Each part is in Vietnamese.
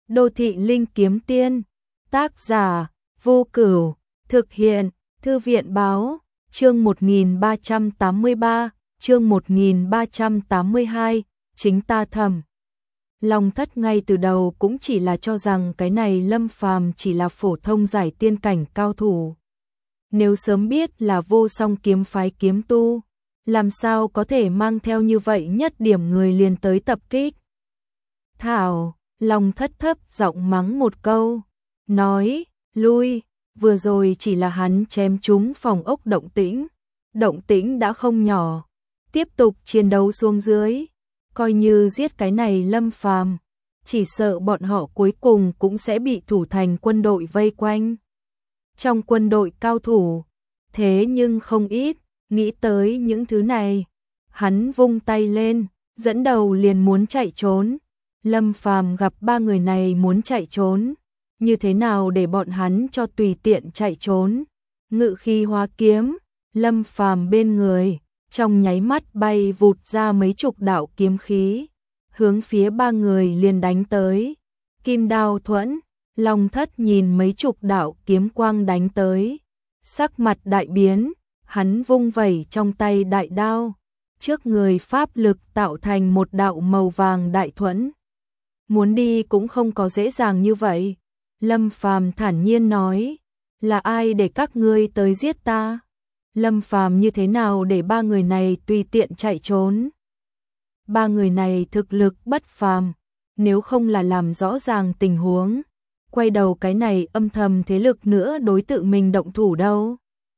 Đô thị linh kiếm tiên, tác giả, Vô Cửu, thực hiện, Thư viện báo, chương 1383, chương 1382, chính ta thầm. Long Thất ngay từ đầu cũng chỉ là cho rằng cái này Lâm Phàm chỉ là phổ thông giải tiên cảnh cao thủ. Nếu sớm biết là Vô Song kiếm phái kiếm tu, làm sao có thể mang theo như vậy nhất điểm người liền tới tập kích. Thảo, Long Thất thấp giọng mắng một câu, nói, lui, vừa rồi chỉ là hắn chém trúng phòng ốc động tĩnh đã không nhỏ, tiếp tục chiến đấu xuống dưới, coi như giết cái này Lâm Phàm, chỉ sợ bọn họ cuối cùng cũng sẽ bị thủ thành quân đội vây quanh. Trong quân đội cao thủ, thế nhưng không ít, nghĩ tới những thứ này, hắn vung tay lên, dẫn đầu liền muốn chạy trốn. Lâm Phàm gặp ba người này muốn chạy trốn, như thế nào để bọn hắn cho tùy tiện chạy trốn. Ngự khí hóa kiếm, Lâm Phàm bên người, trong nháy mắt bay vụt ra mấy chục đạo kiếm khí, hướng phía ba người liền đánh tới. Kim đao thuẫn, Long Thất nhìn mấy chục đạo kiếm quang đánh tới, sắc mặt đại biến, hắn vung vẩy trong tay đại đao, trước người pháp lực tạo thành một đạo màu vàng đại thuẫn. Muốn đi cũng không có dễ dàng như vậy. Lâm Phàm thản nhiên nói, là ai để các ngươi tới giết ta? Lâm Phàm như thế nào để ba người này tùy tiện chạy trốn? Ba người này thực lực bất phàm, nếu không là làm rõ ràng tình huống, quay đầu cái này âm thầm thế lực nữa đối tự mình động thủ đâu.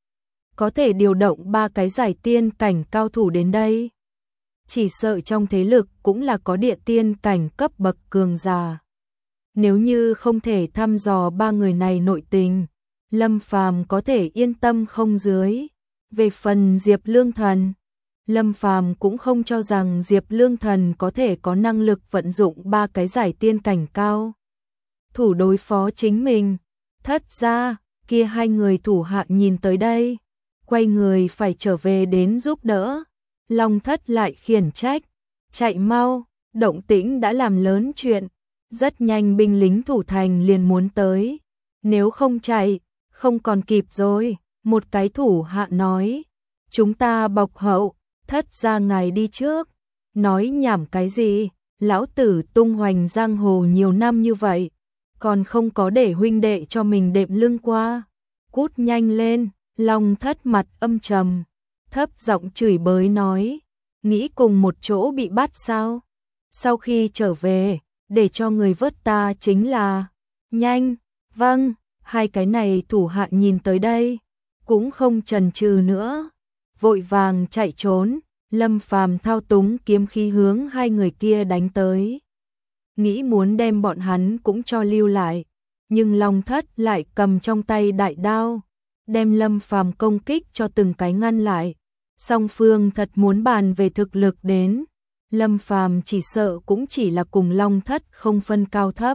Có thể điều động ba cái giải tiên cảnh cao thủ đến đây. Chỉ sợ trong thế lực cũng là có địa tiên cảnh cấp bậc cường giả. Nếu như không thể thăm dò ba người này nội tình, Lâm Phàm có thể yên tâm không dưới. Về phần Diệp Lương Thần, Lâm Phàm cũng không cho rằng Diệp Lương Thần có thể có năng lực vận dụng ba cái giải tiên cảnh cao thủ đối phó chính mình. Thất ra, kia hai người thủ hạ nhìn tới đây, quay người phải trở về đến giúp đỡ. Long Thất lại khiển trách, chạy mau, động tĩnh đã làm lớn chuyện, rất nhanh binh lính thủ thành liền muốn tới, nếu không chạy, không còn kịp rồi. Một cái thủ hạ nói, chúng ta bọc hậu, Thất ra ngài đi trước. Nói nhảm cái gì, lão tử tung hoành giang hồ nhiều năm như vậy, còn không có để huynh đệ cho mình đệm lưng qua. Cút nhanh lên. Long Thất mặt âm trầm, thấp giọng chửi bới nói, nghĩ cùng một chỗ bị bắt sao? Sau khi trở về, để cho người vớt ta chính là. Nhanh, vâng. Hai cái này thủ hạ nhìn tới đây, cũng không chần chừ nữa, vội vàng chạy trốn. Lâm Phàm thao túng kiếm khí hướng hai người kia đánh tới, nghĩ muốn đem bọn hắn cũng cho lưu lại, nhưng Long Thất lại cầm trong tay đại đao, đem Lâm Phàm công kích cho từng cái ngăn lại. Song phương thật muốn bàn về thực lực đến, Lâm Phàm chỉ sợ cũng chỉ là cùng Long Thất không phân cao thấp.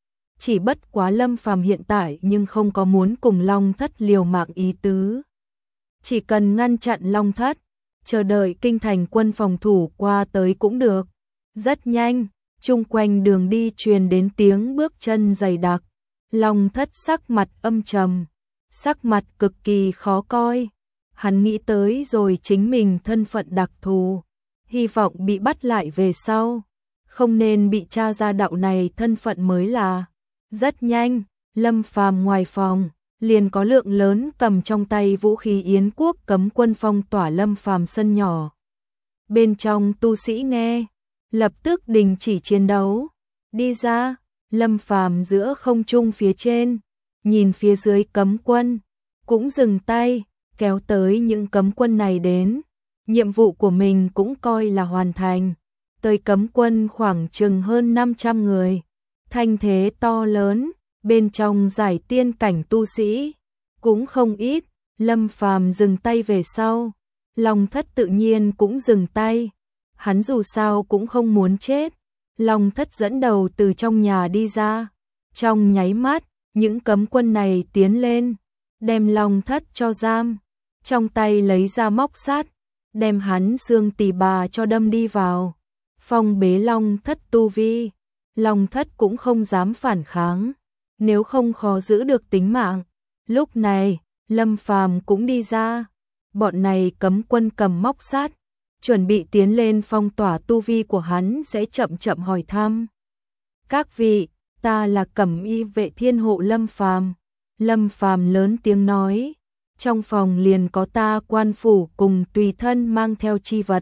Chỉ bất quá Lâm Phàm hiện tại nhưng không có muốn cùng Long Thất liều mạng ý tứ. Chỉ cần ngăn chặn Long Thất, chờ đợi kinh thành quân phòng thủ qua tới cũng được. Rất nhanh, chung quanh đường đi truyền đến tiếng bước chân dày đặc. Long Thất sắc mặt âm trầm, sắc mặt cực kỳ khó coi. Hắn nghĩ tới rồi chính mình thân phận đặc thù, hy vọng bị bắt lại về sau, không nên bị tra ra đạo này thân phận mới là. Rất nhanh, Lâm Phàm ngoài phòng, liền có lượng lớn cầm trong tay vũ khí Yến quốc cấm quân phong tỏa Lâm Phàm sân nhỏ. Bên trong tu sĩ nghe, lập tức đình chỉ chiến đấu. Đi ra, Lâm Phàm giữa không trung phía trên, nhìn phía dưới cấm quân, cũng dừng tay, kéo tới những cấm quân này đến. Nhiệm vụ của mình cũng coi là hoàn thành. Tới cấm quân khoảng chừng hơn 500 người. Thanh thế to lớn, bên trong giải tiên cảnh tu sĩ cũng không ít. Lâm Phàm dừng tay về sau, Long Thất tự nhiên cũng dừng tay. Hắn dù sao cũng không muốn chết. Long Thất dẫn đầu từ trong nhà đi ra. Trong nháy mắt, những cấm quân này tiến lên, đem Long Thất cho giam, trong tay lấy ra móc sắt, đem hắn xương tỳ bà cho đâm đi vào, phong bế Long Thất tu vi. Long Thất cũng không dám phản kháng, nếu không khó giữ được tính mạng. Lúc này, Lâm Phàm cũng đi ra. Bọn này cấm quân cầm móc sát, chuẩn bị tiến lên phong tỏa tu vi của hắn, sẽ chậm chậm hỏi thăm. Các vị, ta là Cẩm Y vệ thiên hộ Lâm Phàm. Lâm Phàm lớn tiếng nói, trong phòng liền có ta quan phủ cùng tùy thân mang theo chi vật,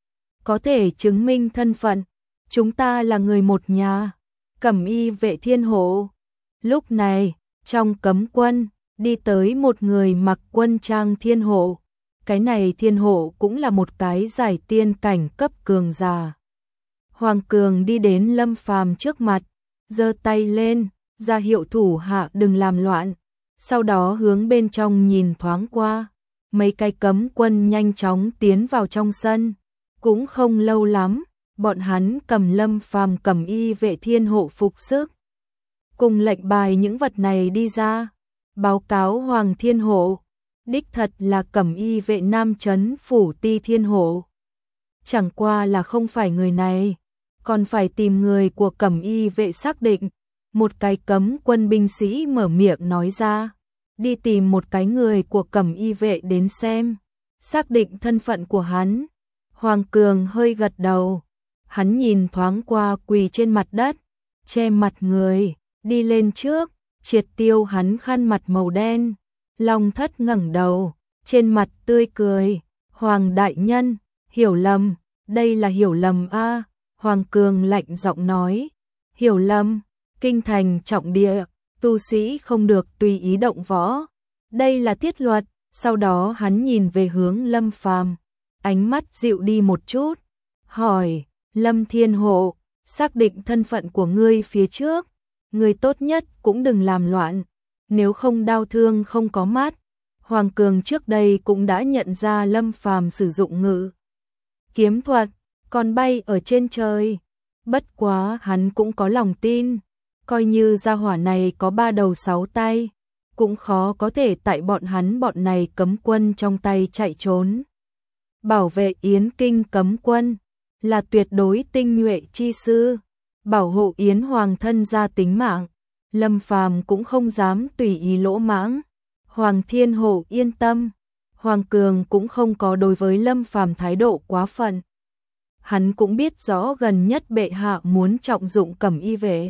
có thể chứng minh thân phận, chúng ta là người một nhà. Cẩm Y vệ thiên hộ. Lúc này, trong cấm quân, đi tới một người mặc quân trang thiên hộ. Cái này thiên hộ cũng là một cái giải tiên cảnh cấp cường giả. Hoàng Cường đi đến Lâm Phàm trước mặt, giơ tay lên, ra hiệu thủ hạ đừng làm loạn. Sau đó hướng bên trong nhìn thoáng qua, mấy cái cấm quân nhanh chóng tiến vào trong sân. Cũng không lâu lắm, bọn hắn cầm Lâm Phàm Cẩm Y vệ thiên hộ phục sức, cùng lệnh bài những vật này đi ra, báo cáo Hoàng thiên hộ, đích thật là Cẩm Y vệ Nam Trấn phủ Ti thiên hộ. Chẳng qua là không phải người này, còn phải tìm người của Cẩm Y vệ xác định. Một cái cấm quân binh sĩ mở miệng nói ra, đi tìm một cái người của Cẩm Y vệ đến xem, xác định thân phận của hắn. Hoàng Cường hơi gật đầu, hắn nhìn thoáng qua quỳ trên mặt đất, che mặt người, đi lên trước, triệt tiêu hắn khăn mặt màu đen. Long Thất ngẩng đầu, trên mặt tươi cười, Hoàng đại nhân, hiểu lầm, đây là hiểu lầm a. Hoàng Cường lạnh giọng nói, hiểu lầm, kinh thành trọng địa, tu sĩ không được tùy ý động võ, đây là thiết luật. Sau đó hắn nhìn về hướng Lâm Phàm, ánh mắt dịu đi một chút, hỏi, Lâm thiên hộ, xác định thân phận của ngươi phía trước, ngươi tốt nhất cũng đừng làm loạn, nếu không đau thương không có mắt. Hoàng Cường trước đây cũng đã nhận ra Lâm Phàm sử dụng ngự kiếm thuật, còn bay ở trên trời. Bất quá hắn cũng có lòng tin, coi như gia hỏa này có 3 đầu 6 tay, cũng khó có thể tại bọn này cấm quân trong tay chạy trốn. Bảo vệ Yến Kinh cấm quân là tuyệt đối tinh nhuệ chi sư, bảo hộ Yến Hoàng thân gia tính mạng, Lâm Phàm cũng không dám tùy ý lỗ mãng. Hoàng thiên hộ yên tâm, Hoàng Cường cũng không có đối với Lâm Phàm thái độ quá phận. Hắn cũng biết rõ gần nhất bệ hạ muốn trọng dụng Cẩm Y vệ.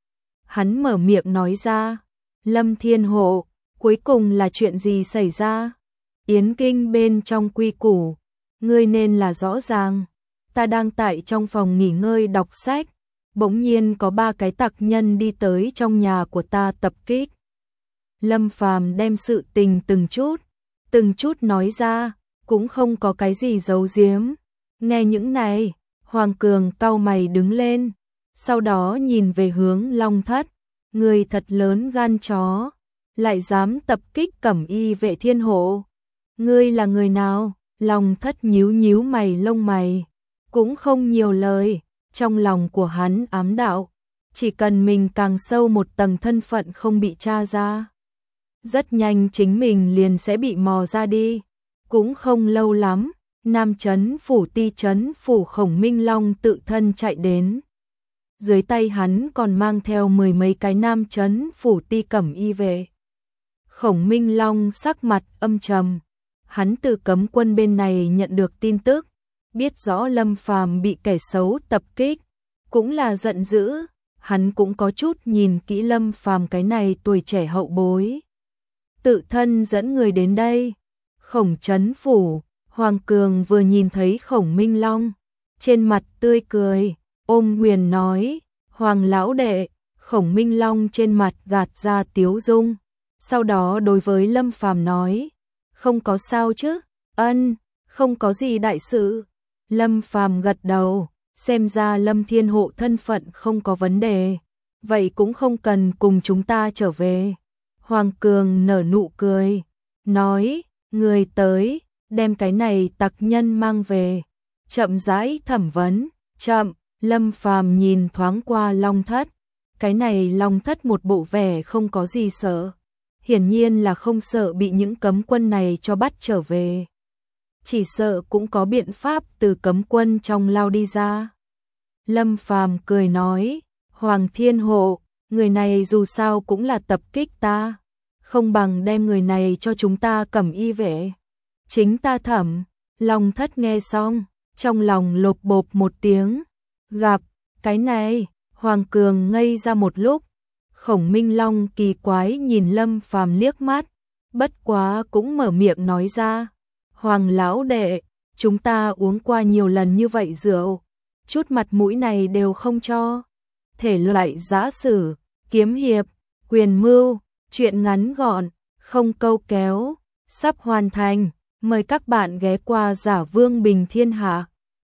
Hắn mở miệng nói ra, Lâm thiên hộ, cuối cùng là chuyện gì xảy ra? Yến Kinh bên trong quy củ, ngươi nên là rõ ràng. Ta đang tại trong phòng nghỉ ngơi đọc sách, bỗng nhiên có 3 cái tặc nhân đi tới trong nhà của ta tập kích. Lâm Phàm đem sự tình từng chút nói ra, cũng không có cái gì giấu giếm. Nghe những này, Hoàng Cường cau mày đứng lên, sau đó nhìn về hướng Long Thất, người thật lớn gan chó, lại dám tập kích Cẩm Y vệ thiên hộ. Ngươi là người nào? Long Thất nhíu nhíu mày lông mày, cũng không nhiều lời, trong lòng của hắn ám đạo, chỉ cần mình càng sâu một tầng thân phận không bị tra ra, rất nhanh chính mình liền sẽ bị mò ra đi. Cũng không lâu lắm, Nam Trấn phủ Ti Trấn phủ Khổng Minh Long tự thân chạy đến. Dưới tay hắn còn mang theo 10 mấy cái Nam Trấn phủ Ti Cẩm Y vệ. Khổng Minh Long sắc mặt âm trầm, hắn từ cấm quân bên này nhận được tin tức, biết rõ Lâm Phàm bị kẻ xấu tập kích, cũng là giận dữ, hắn cũng có chút nhìn kỹ Lâm Phàm cái này tuổi trẻ hậu bối. Tự thân dẫn người đến đây. Khổng Trấn phủ, Hoàng Cường vừa nhìn thấy Khổng Minh Long, trên mặt tươi cười, ôm quyền nói, Hoàng lão đệ. Khổng Minh Long trên mặt gạt ra tiếu dung, sau đó đối với Lâm Phàm nói, không có sao chứ? Ân, không có gì đại sự. Lâm Phàm gật đầu, xem ra Lâm thiên hộ thân phận không có vấn đề, vậy cũng không cần cùng chúng ta trở về. Hoàng Cường nở nụ cười, nói, người tới, đem cái này tặc nhân mang về, chậm rãi thẩm vấn. Chậm. Lâm Phàm nhìn thoáng qua Long Thất, cái này Long Thất một bộ vẻ không có gì sợ, hiển nhiên là không sợ bị những cấm quân này cho bắt trở về, chỉ sợ cũng có biện pháp từ cấm quân trong lao đi ra. Lâm Phàm cười nói, Hoàng Thiên Hộ, người này dù sao cũng là tập kích ta, không bằng đem người này cho chúng ta cẩm y vệ. Chính ta thẩm. Long Thất nghe xong, trong lòng lộp bộp một tiếng. Gặp, cái này, Hoàng Cường ngây ra một lúc. Khổng Minh Long kỳ quái nhìn Lâm Phàm liếc mắt, bất quá cũng mở miệng nói ra. Hoàng lão đệ, chúng ta uống qua nhiều lần như vậy rượu, chút mặt mũi này đều không cho. Thể loại giã sử, kiếm hiệp, quyền mưu, truyện ngắn gọn, không câu kéo, sắp hoàn thành. Mời các bạn ghé qua Giả Vương Bình Thiên Hạ.